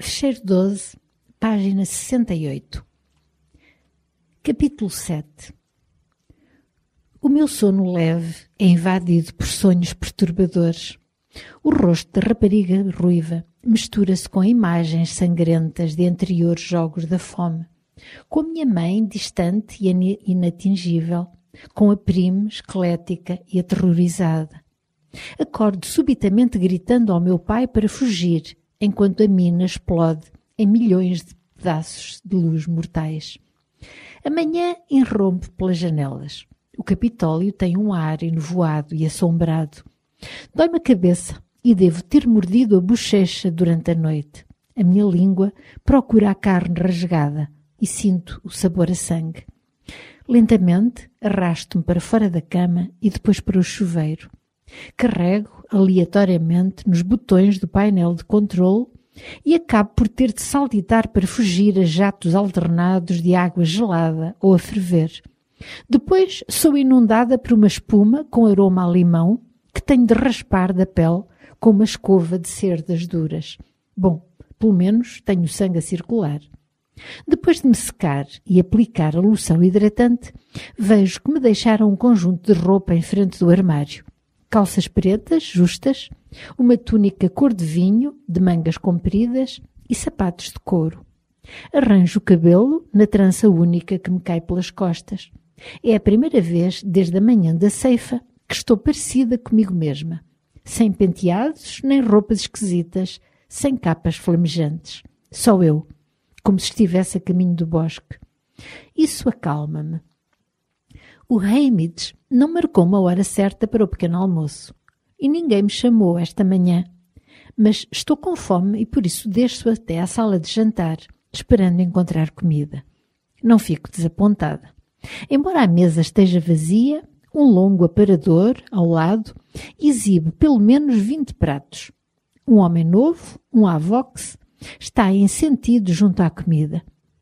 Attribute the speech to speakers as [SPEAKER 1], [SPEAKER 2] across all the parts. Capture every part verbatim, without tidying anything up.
[SPEAKER 1] Fecheiro doze, página sessenta e oito. Capítulo sete. O meu sono leve é invadido por sonhos perturbadores. O rosto da rapariga ruiva mistura-se com imagens sangrentas de anteriores jogos da fome, com a minha mãe distante e inatingível, com a prima esquelética e aterrorizada. Acordo subitamente gritando ao meu pai para fugir, enquanto a mina explode em milhões de pedaços de luz mortais. A manhã irrompe pelas janelas. O Capitólio tem um ar enovoado e assombrado. Dói-me a cabeça e devo ter mordido a bochecha durante a noite. A minha língua procura a carne rasgada e sinto o sabor a sangue. Lentamente arrasto-me para fora da cama e depois para o chuveiro. Carrego aleatoriamente nos botões do painel de controle e acabo por ter de saltitar para fugir a jatos alternados de água gelada ou a ferver. Depois sou inundada por uma espuma com aroma a limão que tenho de raspar da pele com uma escova de cerdas duras. Bom, pelo menos tenho o sangue a circular. Depois de me secar e aplicar a loção hidratante, vejo que me deixaram um conjunto de roupa em frente do armário. Calças pretas, justas, uma túnica cor de vinho, de mangas compridas e sapatos de couro. Arranjo o cabelo na trança única que me cai pelas costas. É a primeira vez desde a manhã da ceifa que estou parecida comigo mesma. Sem penteados, nem roupas esquisitas, sem capas flamejantes. Só eu, como se estivesse a caminho do bosque. Isso acalma-me. O Hamids não marcou uma hora certa para o pequeno almoço e ninguém me chamou esta manhã, mas estou com fome e por isso desço até à sala de jantar, esperando encontrar comida. Não fico desapontada. Embora a mesa esteja vazia, um longo aparador ao lado exibe pelo menos vinte pratos. Um homem novo, um avox, está em sentido junto à comida.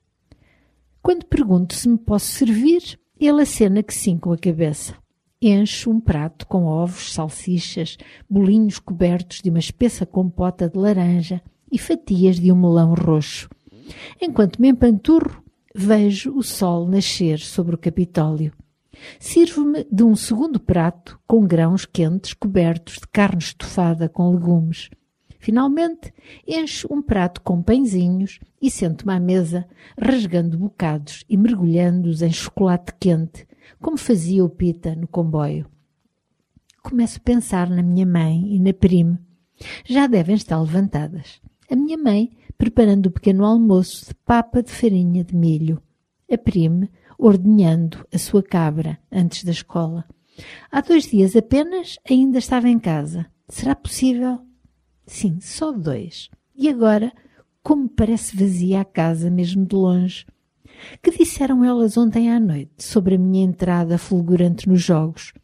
[SPEAKER 1] Quando pergunto se me posso servir, ele acena que sim com a cabeça. Encho um prato com ovos, salsichas, bolinhos cobertos de uma espessa compota de laranja e fatias de um melão roxo. Enquanto me empanturro, vejo o sol nascer sobre o Capitólio. Sirvo-me de um segundo prato com grãos quentes cobertos de carne estufada com legumes. Finalmente, encho um prato com pãezinhos e sento-me à mesa, rasgando bocados e mergulhando-os em chocolate quente, como fazia o Pita no comboio. Começo a pensar na minha mãe e na prima. Já devem estar levantadas. A minha mãe preparando o pequeno almoço de papa de farinha de milho. A prima ordenhando a sua cabra antes da escola. Há dois dias apenas ainda estava em casa. Será possível? Sim, só dois. E agora, como parece vazia a casa, mesmo de longe. Que disseram elas ontem à noite sobre a minha entrada fulgurante nos jogos?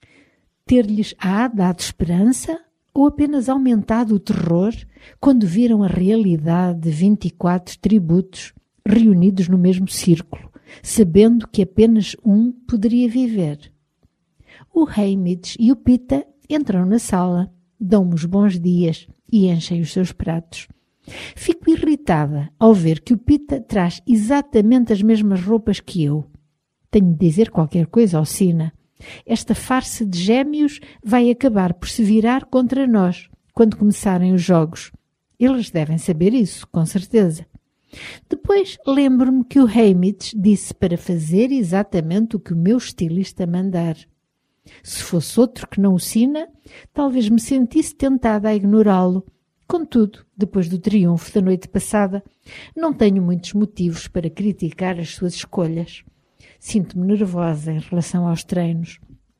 [SPEAKER 1] Ter-lhes-á dado esperança ou apenas aumentado o terror quando viram a realidade de vinte e quatro tributos reunidos no mesmo círculo, sabendo que apenas um poderia viver? O Hamids e o Pita entram na sala, dão-me os bons dias e enchem os seus pratos. Fico irritada ao ver que o Pita traz exatamente as mesmas roupas que eu. Tenho de dizer qualquer coisa ao Sina. Esta farsa de gêmeos vai acabar por se virar contra nós quando começarem os jogos. Eles devem saber isso, com certeza. Depois lembro-me que o Hamids disse para fazer exatamente o que o meu estilista mandar. Se fosse outro que não o Sina, talvez me sentisse tentada a ignorá-lo. Contudo, depois do triunfo da noite passada, não tenho muitos motivos para criticar as suas escolhas. Sinto-me nervosa em relação aos treinos.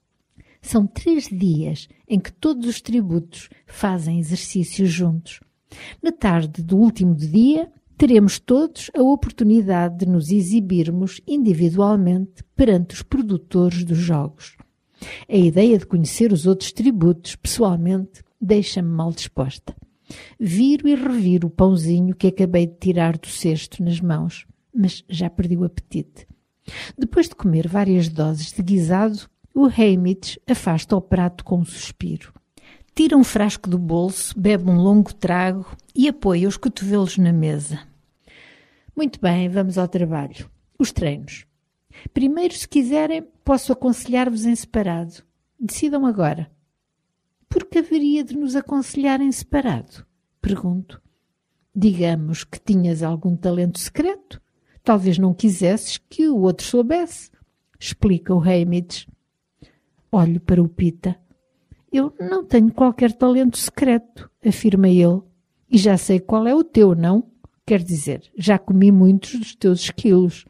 [SPEAKER 1] São três dias em que todos os tributos fazem exercícios juntos. Na tarde do último dia, teremos todos a oportunidade de nos exibirmos individualmente perante os produtores dos jogos. A ideia de conhecer os outros tributos pessoalmente deixa-me mal disposta. Viro e reviro o pãozinho que acabei de tirar do cesto nas mãos, mas já perdi o apetite. Depois de comer várias doses de guisado, o Hamids afasta o prato com um suspiro. Tira um frasco do bolso, bebe um longo trago e apoia os cotovelos na mesa. Muito bem, vamos ao trabalho. Os treinos. Primeiro, se quiserem, posso aconselhar-vos em separado. Decidam agora. Por que haveria de nos aconselhar em separado? Pergunto. Digamos que tinhas algum talento secreto. Talvez não quisesses que o outro soubesse. Explica o Hamish. Olho para o Pita. Eu não tenho qualquer talento secreto, afirma ele. E já sei qual é o teu, não? Quer dizer, já comi muitos dos teus esquilos.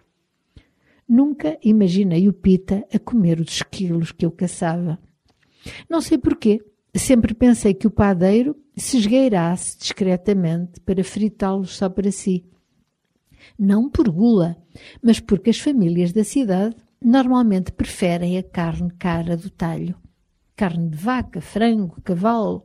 [SPEAKER 1] Nunca imaginei o Pita a comer os esquilos que eu caçava. Não sei porquê. Sempre pensei que o padeiro se esgueirasse discretamente para fritá-los só para si. Não por gula, mas porque as famílias da cidade normalmente preferem a carne cara do talho. Carne de vaca, frango, cavalo.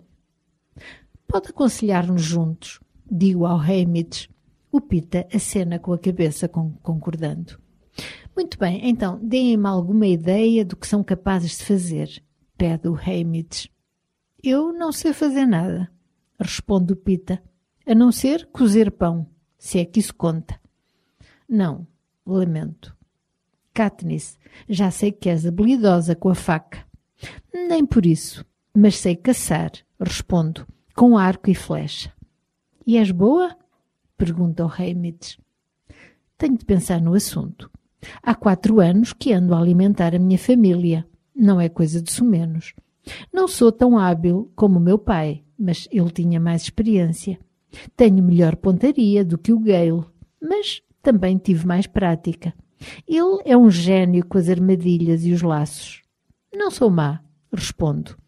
[SPEAKER 1] Pode aconselhar-nos juntos, digo ao Hamish. O Pita acena com a cabeça, concordando. Muito bem, então, deem-me alguma ideia do que são capazes de fazer, pede o Hamish. Eu não sei fazer nada, responde o Pita, a não ser cozer pão, se é que isso conta. Não, lamento. Katniss, já sei que és habilidosa com a faca. Nem por isso, mas sei caçar, respondo, com arco e flecha. E és boa? Pergunta o Hamish. Tenho de pensar no assunto. Há quatro anos que ando a alimentar a minha família. Não é coisa de sumenos. Não sou tão hábil como o meu pai, mas ele tinha mais experiência. Tenho melhor pontaria do que o Gale, mas também tive mais prática. Ele é um gênio com as armadilhas e os laços. Não sou má, respondo.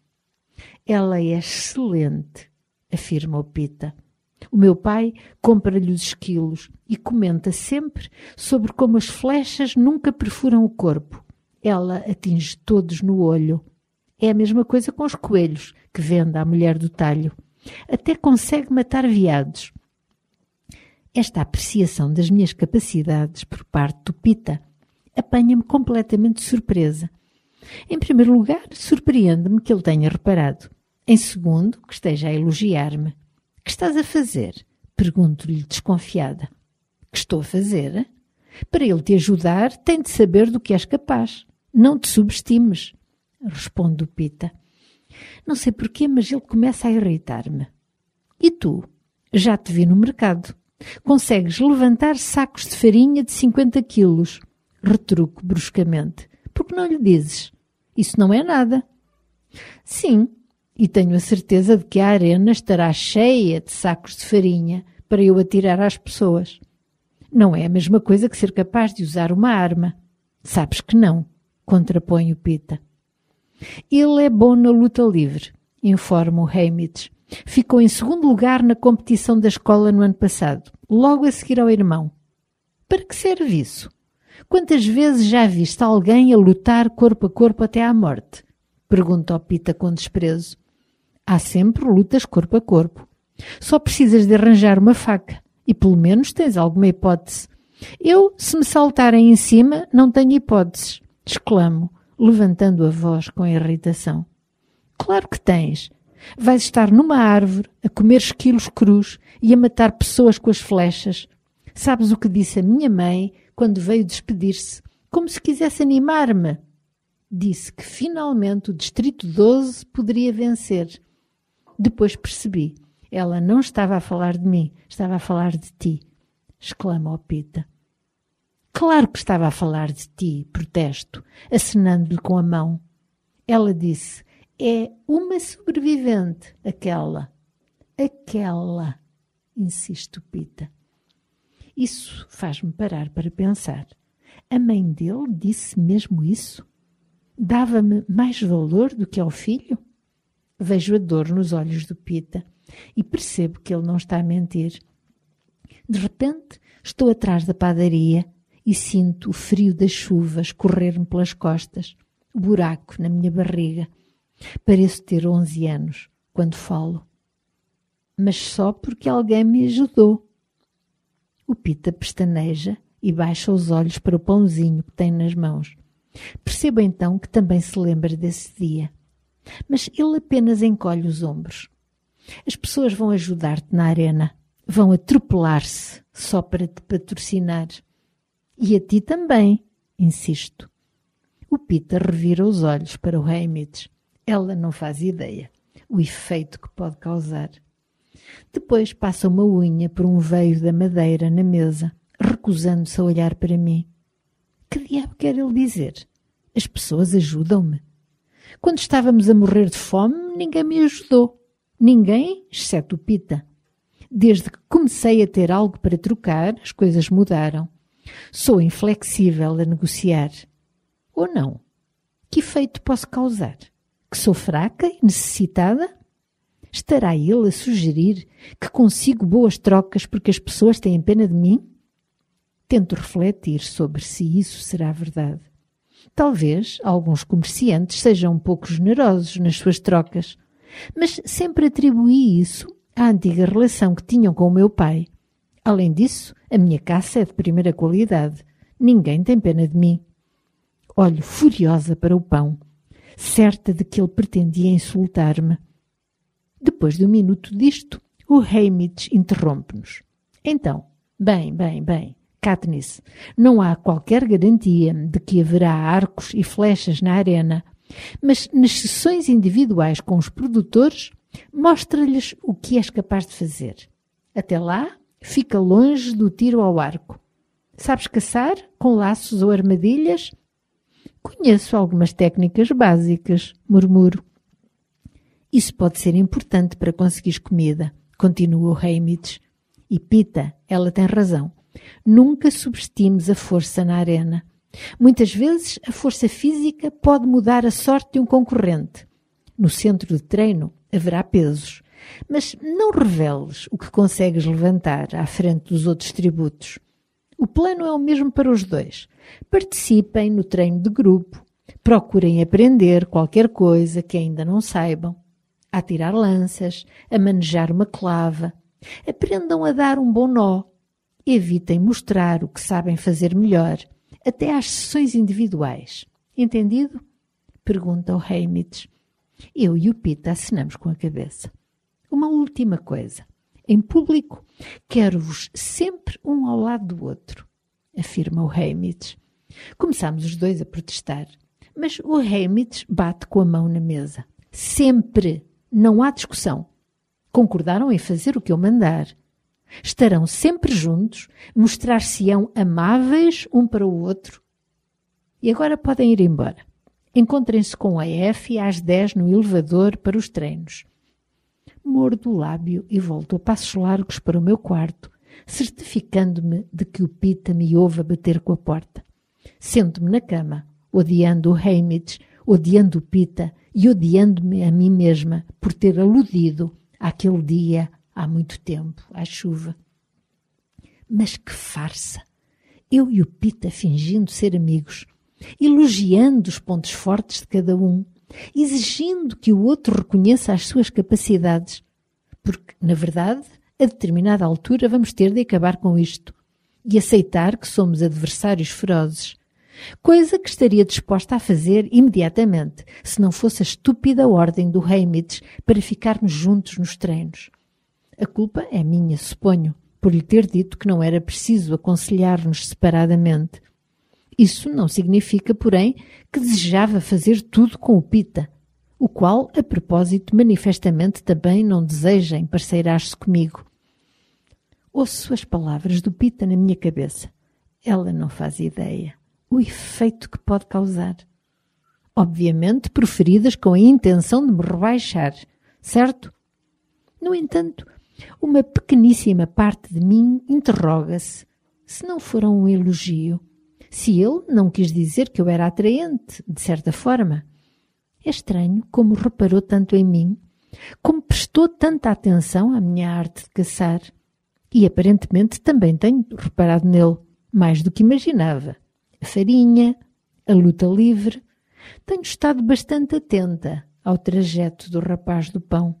[SPEAKER 1] Ela é excelente, afirma o Pita. O meu pai compra-lhe os esquilos e comenta sempre sobre como as flechas nunca perfuram o corpo. Ela atinge todos no olho. É a mesma coisa com os coelhos que vende à mulher do talho. Até consegue matar veados. Esta apreciação das minhas capacidades por parte do Pita apanha-me completamente de surpresa. Em primeiro lugar, surpreende-me que ele tenha reparado. Em segundo, que esteja a elogiar-me. Que estás a fazer? Pergunto-lhe desconfiada. Que estou a fazer? Para ele te ajudar, tem de saber do que és capaz. Não te subestimes, responde o Pita. Não sei porquê, mas ele começa a irritar-me. E tu? Já te vi no mercado. Consegues levantar sacos de farinha de cinquenta quilos. Retruco bruscamente. Por que não lhe dizes? Isso não é nada. Sim, e tenho a certeza de que a arena estará cheia de sacos de farinha para eu atirar às pessoas. Não é a mesma coisa que ser capaz de usar uma arma. Sabes que não, contrapõe o Pita. Ele é bom na luta livre, informa o Hamish. Ficou em segundo lugar na competição da escola no ano passado, logo a seguir ao irmão. Para que serve isso? Quantas vezes já viste alguém a lutar corpo a corpo até à morte? Pergunta ao Pita com desprezo. Há sempre lutas corpo a corpo. Só precisas de arranjar uma faca e pelo menos tens alguma hipótese. Eu, se me saltarem em cima, não tenho hipóteses, exclamo, levantando a voz com irritação. Claro que tens. Vais estar numa árvore a comer esquilos crus e a matar pessoas com as flechas. Sabes o que disse a minha mãe quando veio despedir-se, como se quisesse animar-me? Disse que finalmente o Distrito doze poderia vencer. Depois percebi. Ela não estava a falar de mim, estava a falar de ti, exclama o Pita. Claro que estava a falar de ti, protesto, acenando-lhe com a mão. Ela disse, é uma sobrevivente, aquela. Aquela, insiste o Pita. Isso faz-me parar para pensar. A mãe dele disse mesmo isso? Dava-me mais valor do que ao filho? Vejo a dor nos olhos do Pita e percebo que ele não está a mentir. De repente, estou atrás da padaria e sinto o frio das chuvas escorrer-me pelas costas, o buraco na minha barriga. Pareço ter onze anos quando falo. Mas só porque alguém me ajudou. O Pita pestaneja e baixa os olhos para o pãozinho que tem nas mãos. Percebo então que também se lembra desse dia. Mas ele apenas encolhe os ombros. As pessoas vão ajudar-te na arena. Vão atropelar-se só para te patrocinar. E a ti também, insisto. O Pita revira os olhos para o Haymitch. Ela não faz ideia o efeito que pode causar. Depois passa uma unha por um veio da madeira na mesa, recusando-se a olhar para mim. Que diabo quer ele dizer? As pessoas ajudam-me. Quando estávamos a morrer de fome, ninguém me ajudou. Ninguém, exceto o Pita. Desde que comecei a ter algo para trocar, as coisas mudaram. Sou inflexível a negociar. Ou não? Que efeito posso causar? Que sou fraca e necessitada? Estará ele a sugerir que consigo boas trocas porque as pessoas têm pena de mim? Tento refletir sobre se isso será verdade. Talvez alguns comerciantes sejam um pouco generosos nas suas trocas, mas sempre atribuí isso à antiga relação que tinham com o meu pai. Além disso, a minha caça é de primeira qualidade. Ninguém tem pena de mim. Olho furiosa para o pão, certa de que ele pretendia insultar-me. Depois de um minuto disto, o Haymitch interrompe-nos. Então, bem, bem, bem, Katniss, não há qualquer garantia de que haverá arcos e flechas na arena, mas nas sessões individuais com os produtores, mostra-lhes o que és capaz de fazer. Até lá, fica longe do tiro ao arco. Sabes caçar com laços ou armadilhas? Conheço algumas técnicas básicas, murmuro. Isso pode ser importante para conseguires comida, continua o Haymitch. E Pita, ela tem razão. Nunca subestimes a força na arena. Muitas vezes a força física pode mudar a sorte de um concorrente. No centro de treino haverá pesos, mas não reveles o que consegues levantar à frente dos outros tributos. O plano é o mesmo para os dois. Participem no treino de grupo. Procurem aprender qualquer coisa que ainda não saibam. A tirar lanças, a manejar uma clava. Aprendam a dar um bom nó. Evitem mostrar o que sabem fazer melhor, até às sessões individuais. Entendido? Pergunta o Haymitch. Eu e o Pita acenamos com a cabeça. Uma última coisa. Em público, quero-vos sempre um ao lado do outro, afirma o Haymitch. Começamos os dois a protestar, mas o Haymitch bate com a mão na mesa. Sempre! Não há discussão. Concordaram em fazer o que eu mandar. Estarão sempre juntos, mostrar-se-ão amáveis um para o outro. E agora podem ir embora. Encontrem-se com a Effie às dez no elevador para os treinos. Mordo o lábio e volto a passos largos para o meu quarto, certificando-me de que o Pita me ouve a bater com a porta. Sento-me na cama, odiando o Haymitch, odiando o Pita e odiando-me a mim mesma por ter aludido àquele dia há muito tempo, à chuva. Mas que farsa! Eu e o Pita fingindo ser amigos, elogiando os pontos fortes de cada um, exigindo que o outro reconheça as suas capacidades, porque, na verdade, a determinada altura vamos ter de acabar com isto e aceitar que somos adversários ferozes, coisa que estaria disposta a fazer imediatamente, se não fosse a estúpida ordem do Haymitch para ficarmos juntos nos treinos. A culpa é minha, suponho, por lhe ter dito que não era preciso aconselhar-nos separadamente. Isso não significa, porém, que desejava fazer tudo com o Pita, o qual, a propósito, manifestamente também não deseja emparceirar-se comigo. Ouço as palavras do Pita na minha cabeça. Ela não faz ideia. O efeito que pode causar. Obviamente, proferidas com a intenção de me rebaixar, certo? No entanto, uma pequeníssima parte de mim interroga-se se não fora um elogio, se ele não quis dizer que eu era atraente, de certa forma. É estranho como reparou tanto em mim, como prestou tanta atenção à minha arte de caçar. E aparentemente também tenho reparado nele, mais do que imaginava. A farinha, a luta livre. Tenho estado bastante atenta ao trajeto do rapaz do pão.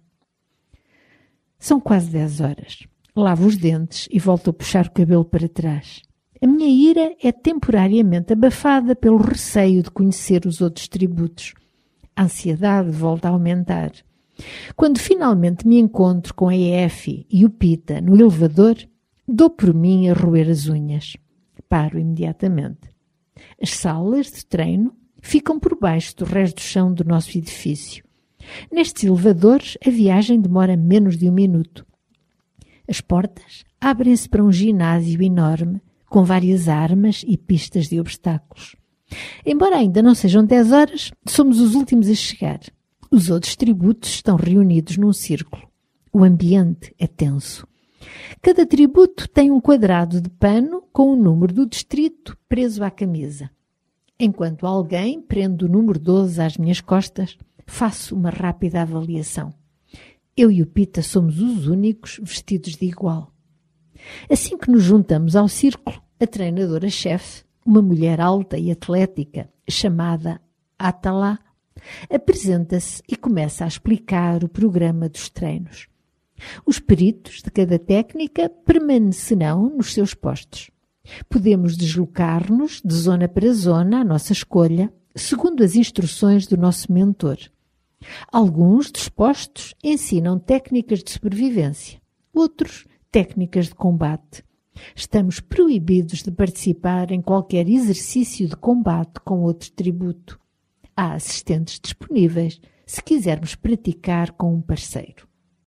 [SPEAKER 1] São quase dez horas. Lavo os dentes e volto a puxar o cabelo para trás. A minha ira é temporariamente abafada pelo receio de conhecer os outros tributos. A ansiedade volta a aumentar. Quando finalmente me encontro com a E F e o Pita no elevador, dou por mim a roer as unhas. Paro imediatamente. As salas de treino ficam por baixo do resto do chão do nosso edifício. Nestes elevadores, a viagem demora menos de um minuto. As portas abrem-se para um ginásio enorme, com várias armas e pistas de obstáculos. Embora ainda não sejam dez horas, somos os últimos a chegar. Os outros tributos estão reunidos num círculo. O ambiente é tenso. Cada tributo tem um quadrado de pano com o número do distrito preso à camisa. Enquanto alguém prende o número doze às minhas costas, faço uma rápida avaliação. Eu e o Pita somos os únicos vestidos de igual. Assim que nos juntamos ao círculo, a treinadora-chefe, uma mulher alta e atlética, chamada Atala, apresenta-se e começa a explicar o programa dos treinos. Os peritos de cada técnica permanecerão nos seus postos. Podemos deslocar-nos de zona para zona à nossa escolha, segundo as instruções do nosso mentor. Alguns dos postos ensinam técnicas de sobrevivência, outros técnicas de combate. Estamos proibidos de participar em qualquer exercício de combate com outro tributo. Há assistentes disponíveis se quisermos praticar com um parceiro.